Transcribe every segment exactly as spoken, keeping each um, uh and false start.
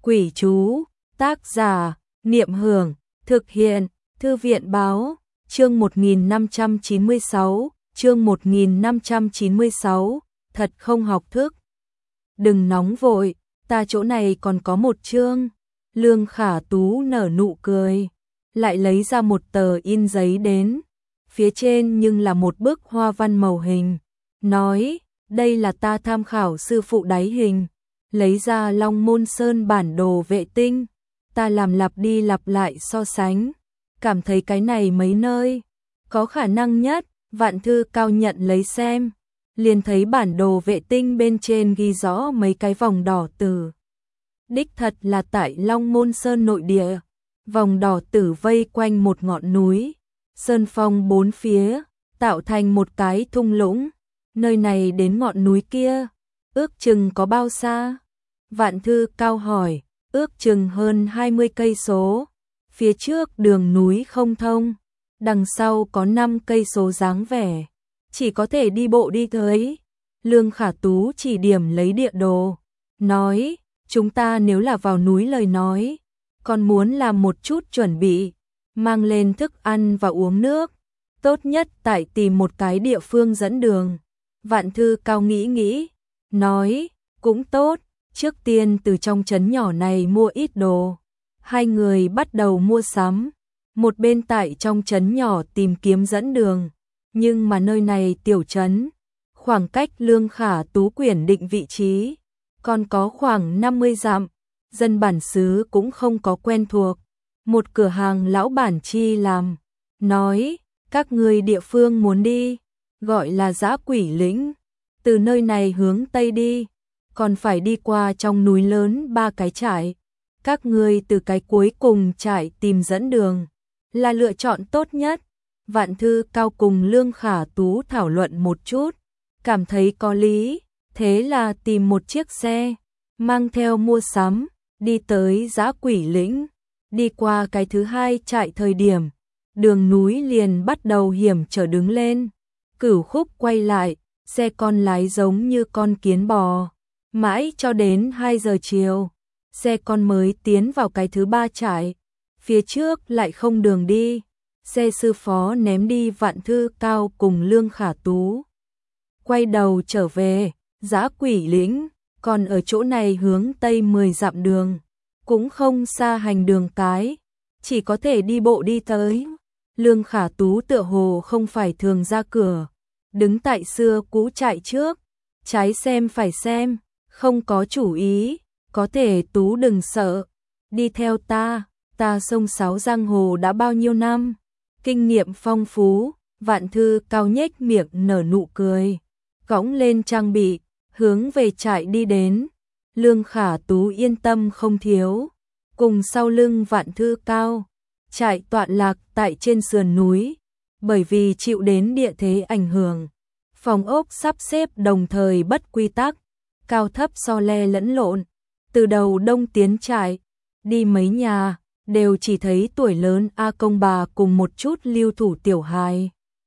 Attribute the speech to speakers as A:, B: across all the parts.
A: Quỷ chú, tác giả, Niệm Hưởng, thực hiện, Thư viện báo, chương một nghìn năm trăm chín mươi sáu, chương một nghìn năm trăm chín mươi sáu, thật không học thức. Đừng nóng vội, ta chỗ này còn có một chương. Lương Khả Tú nở nụ cười, lại lấy ra một tờ in giấy đến, phía trên nhưng là một bức hoa văn màu hình, nói, đây là ta tham khảo sư phụ đáy hình, lấy ra Long Môn Sơn bản đồ vệ tinh, ta làm lặp đi lặp lại so sánh, cảm thấy cái này mấy nơi có khả năng nhất. Vạn Thư Cao nhận lấy xem, liền thấy bản đồ vệ tinh bên trên ghi rõ mấy cái vòng đỏ tử. Đích thật là tại Long Môn Sơn nội địa, vòng đỏ tử vây quanh một ngọn núi, sơn phong bốn phía, tạo thành một cái thung lũng, nơi này đến ngọn núi kia, ước chừng có bao xa? Vạn Thư Cao hỏi, ước chừng hơn hai mươi cây số, phía trước đường núi không thông, đằng sau có năm cây số dáng vẻ, chỉ có thể đi bộ đi tới. Lương Khả Tú chỉ điểm lấy địa đồ, nói, chúng ta nếu là vào núi lời nói, còn muốn làm một chút chuẩn bị, mang lên thức ăn và uống nước, tốt nhất tại tìm một cái địa phương dẫn đường. Vạn Thư Cao nghĩ nghĩ, nói, cũng tốt, trước tiên từ trong trấn nhỏ này mua ít đồ. Hai người bắt đầu mua sắm, một bên tại trong trấn nhỏ tìm kiếm dẫn đường, nhưng mà nơi này tiểu trấn, khoảng cách Lương Khả Tú quyển định vị trí, còn có khoảng năm mươi dặm, dân bản xứ cũng không có quen thuộc. Một cửa hàng lão bản chi làm, nói, các người địa phương muốn đi, gọi là Dã Quỷ Lĩnh, từ nơi này hướng Tây đi, còn phải đi qua trong núi lớn ba cái trại, các người từ cái cuối cùng trại tìm dẫn đường, là lựa chọn tốt nhất. Vạn Thư Cao cùng Lương Khả Tú thảo luận một chút, cảm thấy có lý, thế là tìm một chiếc xe, mang theo mua sắm, đi tới Dã Quỷ Lĩnh. Đi qua cái thứ hai trại thời điểm, đường núi liền bắt đầu hiểm trở đứng lên, Cửu Khúc quay lại, xe con lái giống như con kiến bò, mãi cho đến hai giờ chiều, xe con mới tiến vào cái thứ ba trại, phía trước lại không đường đi, xe sư phó ném đi Vạn Thư Cao cùng Lương Khả Tú. Quay đầu trở về, Dã Quỷ Lĩnh, còn ở chỗ này hướng Tây mười dặm đường, cũng không xa hành đường cái, chỉ có thể đi bộ đi tới. Lương Khả Tú tựa hồ không phải thường ra cửa, đứng tại xưa cũ trại trước, trái xem phải xem, không có chủ ý, có thể Tú đừng sợ, đi theo ta, ta sông sáo giang hồ đã bao nhiêu năm, kinh nghiệm phong phú. Vạn Thư Cao nhếch miệng nở nụ cười, cõng lên trang bị, hướng về trại đi đến. Lương Khả Tú yên tâm không thiếu, cùng sau lưng Vạn Thư Cao, trại tọa lạc tại trên sườn núi, bởi vì chịu đến địa thế ảnh hưởng, phòng ốc sắp xếp đồng thời bất quy tắc, cao thấp so le lẫn lộn, từ đầu đông tiến trại, đi mấy nhà, đều chỉ thấy tuổi lớn A Công bà cùng một chút lưu thủ tiểu hài.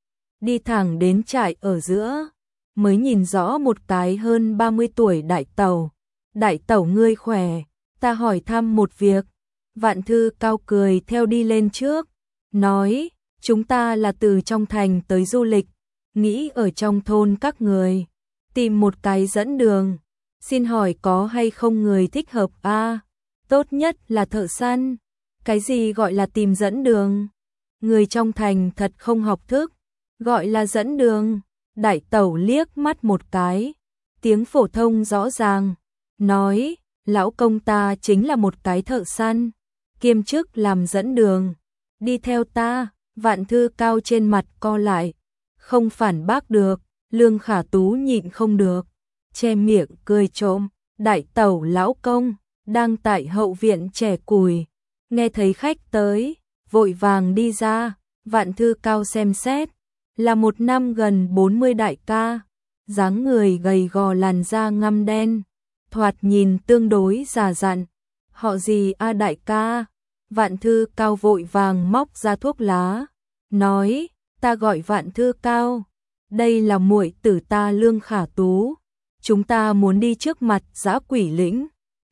A: Đi thẳng đến trại ở giữa, mới nhìn rõ một cái hơn ba mươi tuổi đại tẩu. Đại tẩu ngươi khỏe, ta hỏi thăm một việc. Vạn Thư Cao cười theo đi lên trước, nói, chúng ta là từ trong thành tới du lịch, nghĩ ở trong thôn các người, tìm một cái dẫn đường, xin hỏi có hay không người thích hợp a? À, tốt nhất là thợ săn. Cái gì gọi là tìm dẫn đường? Người trong thành thật không học thức, gọi là dẫn đường. Đại tẩu liếc mắt một cái, tiếng phổ thông rõ ràng, nói, lão công ta chính là một cái thợ săn, kiêm chức làm dẫn đường, đi theo ta. Vạn Thư Cao trên mặt co lại, không phản bác được. Lương Khả Tú nhịn không được, che miệng cười trộm. Đại tẩu lão công đang tại hậu viện chẻ củi, nghe thấy khách tới, vội vàng đi ra. Vạn Thư Cao xem xét, là một năm gần bốn mươi đại ca, dáng người gầy gò, làn da ngăm đen, thoạt nhìn tương đối già dặn. Họ gì a đại ca? Vạn Thư Cao vội vàng móc ra thuốc lá, nói, ta gọi Vạn Thư Cao, đây là muội tử ta Lương Khả Tú, chúng ta muốn đi trước mặt Dã Quỷ Lĩnh,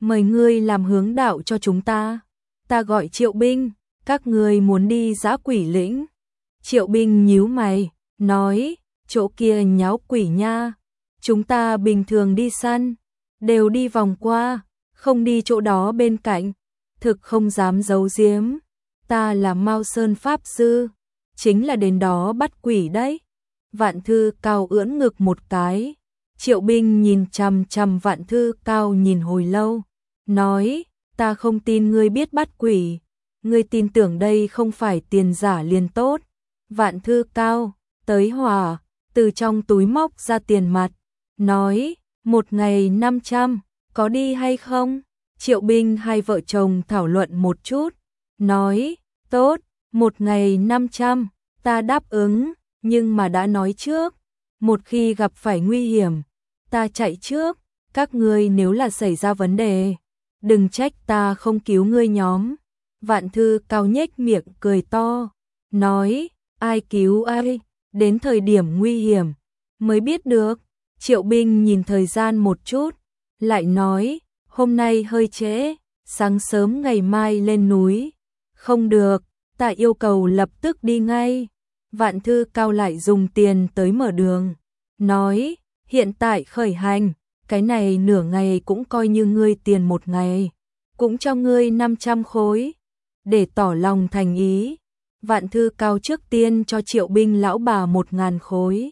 A: mời ngươi làm hướng đạo cho chúng ta. Ta gọi Triệu binh, các ngươi muốn đi Dã Quỷ lĩnh. Triệu binh nhíu mày, nói, chỗ kia nháo quỷ nha, chúng ta bình thường đi săn, đều đi vòng qua, không đi chỗ đó bên cạnh, thực không dám giấu giếm. Ta là Mao Sơn Pháp Sư, chính là đến đó bắt quỷ đấy. Vạn Thư Cao ưỡn ngực một cái. Triệu binh nhìn chằm chằm Vạn Thư Cao nhìn hồi lâu, nói, ta không tin ngươi biết bắt quỷ, ngươi tin tưởng đây không phải tiền giả liền tốt. Vạn Thư Cao, tới hỏa, từ trong túi móc ra tiền mặt, nói, một ngày năm trăm, có đi hay không? Triệu binh hai vợ chồng thảo luận một chút, nói, tốt, một ngày năm trăm, ta đáp ứng, nhưng mà đã nói trước, một khi gặp phải nguy hiểm, ta chạy trước, các ngươi nếu là xảy ra vấn đề, đừng trách ta không cứu ngươi nhóm. Vạn Thư Cao nhếch miệng cười to, nói, ai cứu ai, đến thời điểm nguy hiểm, mới biết được. Triệu binh nhìn thời gian một chút, lại nói, hôm nay hơi trễ, sáng sớm ngày mai lên núi. Không được, ta yêu cầu lập tức đi ngay. Vạn Thư Cao lại dùng tiền tới mở đường, nói, hiện tại khởi hành, cái này nửa ngày cũng coi như ngươi tiền một ngày, cũng cho ngươi năm trăm khối, để tỏ lòng thành ý. Vạn Thư Cao trước tiên cho Triệu binh lão bà một ngàn khối,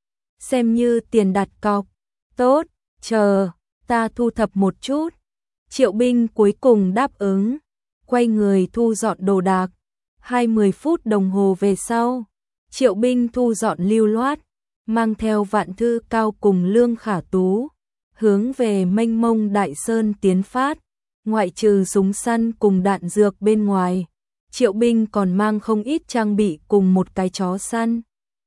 A: xem như tiền đặt cọc. Tốt, chờ, ta thu thập một chút. Triệu binh cuối cùng đáp ứng, quay người thu dọn đồ đạc. Hai mươi phút đồng hồ về sau, Triệu binh thu dọn lưu loát, mang theo Vạn Thư Cao cùng Lương Khả Tú, hướng về mênh mông Đại Sơn tiến phát. Ngoại trừ súng săn cùng đạn dược bên ngoài, Triệu binh còn mang không ít trang bị cùng một cái chó săn.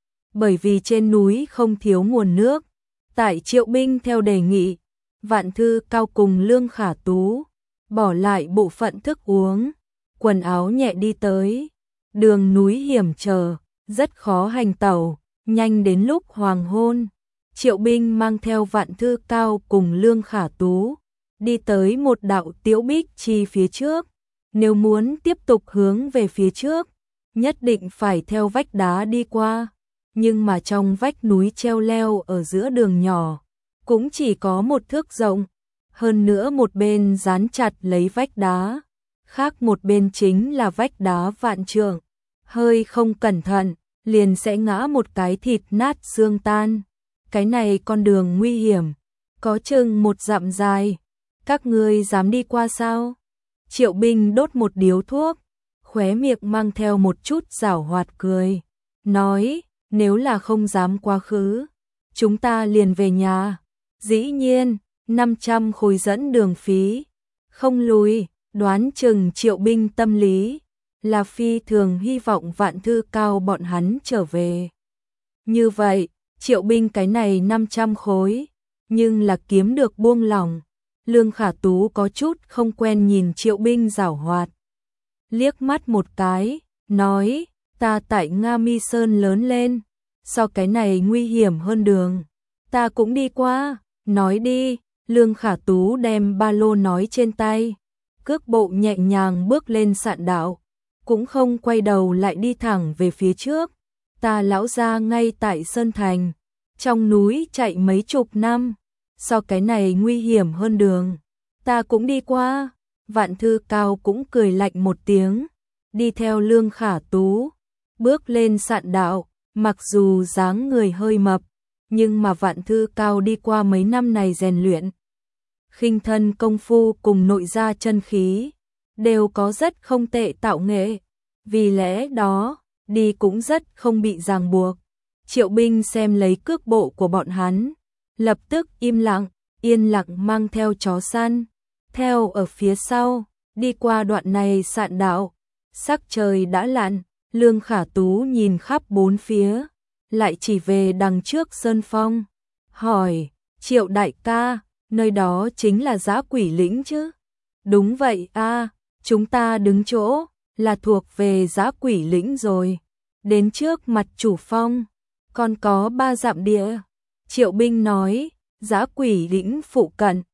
A: Bởi vì trên núi không thiếu nguồn nước, tại Triệu binh theo đề nghị, Vạn Thư Cao cùng Lương Khả Tú bỏ lại bộ phận thức uống, quần áo nhẹ đi tới. Đường núi hiểm trở, rất khó hành tẩu, nhanh đến lúc hoàng hôn, Triệu binh mang theo Vạn Thư Cao cùng Lương Khả Tú đi tới một đạo Tiếu Bích Chi phía trước. Nếu muốn tiếp tục hướng về phía trước, nhất định phải theo vách đá đi qua, nhưng mà trong vách núi treo leo ở giữa đường nhỏ, cũng chỉ có một thước rộng, hơn nữa một bên dán chặt lấy vách đá, khác một bên chính là vách đá vạn trượng, hơi không cẩn thận, liền sẽ ngã một cái thịt nát xương tan. Cái này con đường nguy hiểm, có chừng một dặm dài, các ngươi dám đi qua sao? Triệu binh đốt một điếu thuốc, khóe miệng mang theo một chút giảo hoạt cười, nói, nếu là không dám quá khứ, chúng ta liền về nhà. Dĩ nhiên, năm trăm khối dẫn đường phí, không lùi. Đoán chừng Triệu binh tâm lý là phi thường hy vọng Vạn Thư Cao bọn hắn trở về. Như vậy, Triệu binh cái này năm trăm khối, nhưng là kiếm được buông lỏng. Lương Khả Tú có chút không quen nhìn Triệu binh giảo hoạt, liếc mắt một cái, nói, ta tại Nga Mi Sơn lớn lên, so cái này nguy hiểm hơn đường, ta cũng đi qua. Nói đi. Lương Khả Tú đem ba lô nói trên tay, cước bộ nhẹ nhàng bước lên sạn đạo, cũng không quay đầu lại đi thẳng về phía trước. Ta lão gia ngay tại Sơn Thành, trong núi chạy mấy chục năm, so cái này nguy hiểm hơn đường, ta cũng đi qua. Vạn Thư Cao cũng cười lạnh một tiếng, đi theo Lương Khả Tú, bước lên sạn đạo. Mặc dù dáng người hơi mập, nhưng mà Vạn Thư Cao đi qua mấy năm này rèn luyện, khinh thân công phu cùng nội gia chân khí, đều có rất không tệ tạo nghệ, vì lẽ đó, đi cũng rất không bị ràng buộc. Triệu binh xem lấy cước bộ của bọn hắn, lập tức im lặng, yên lặng mang theo chó săn, theo ở phía sau, đi qua đoạn này sạn đạo. Sắc trời đã lặn, Lương Khả Tú nhìn khắp bốn phía, lại chỉ về đằng trước sơn phong, hỏi, Triệu đại ca, nơi đó chính là Dã Quỷ lĩnh chứ? Đúng vậy a, chúng ta đứng chỗ, là thuộc về Dã Quỷ lĩnh rồi, đến trước mặt chủ phong, còn có ba dặm địa. Triệu binh nói, Dã Quỷ lĩnh phụ cận,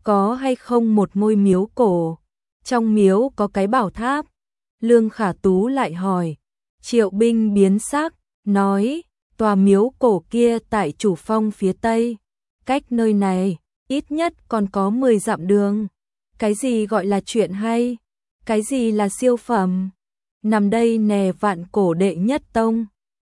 A: có hay không một ngôi miếu cổ, trong miếu có cái bảo tháp. Lương Khả Tú lại hỏi. Triệu Binh biến sắc, nói, tòa miếu cổ kia tại Chủ Phong phía tây, cách nơi này ít nhất còn có mười dặm đường. Cái gì gọi là chuyện hay? Cái gì là siêu phẩm? Nằm đây nè Vạn Cổ đệ nhất tông.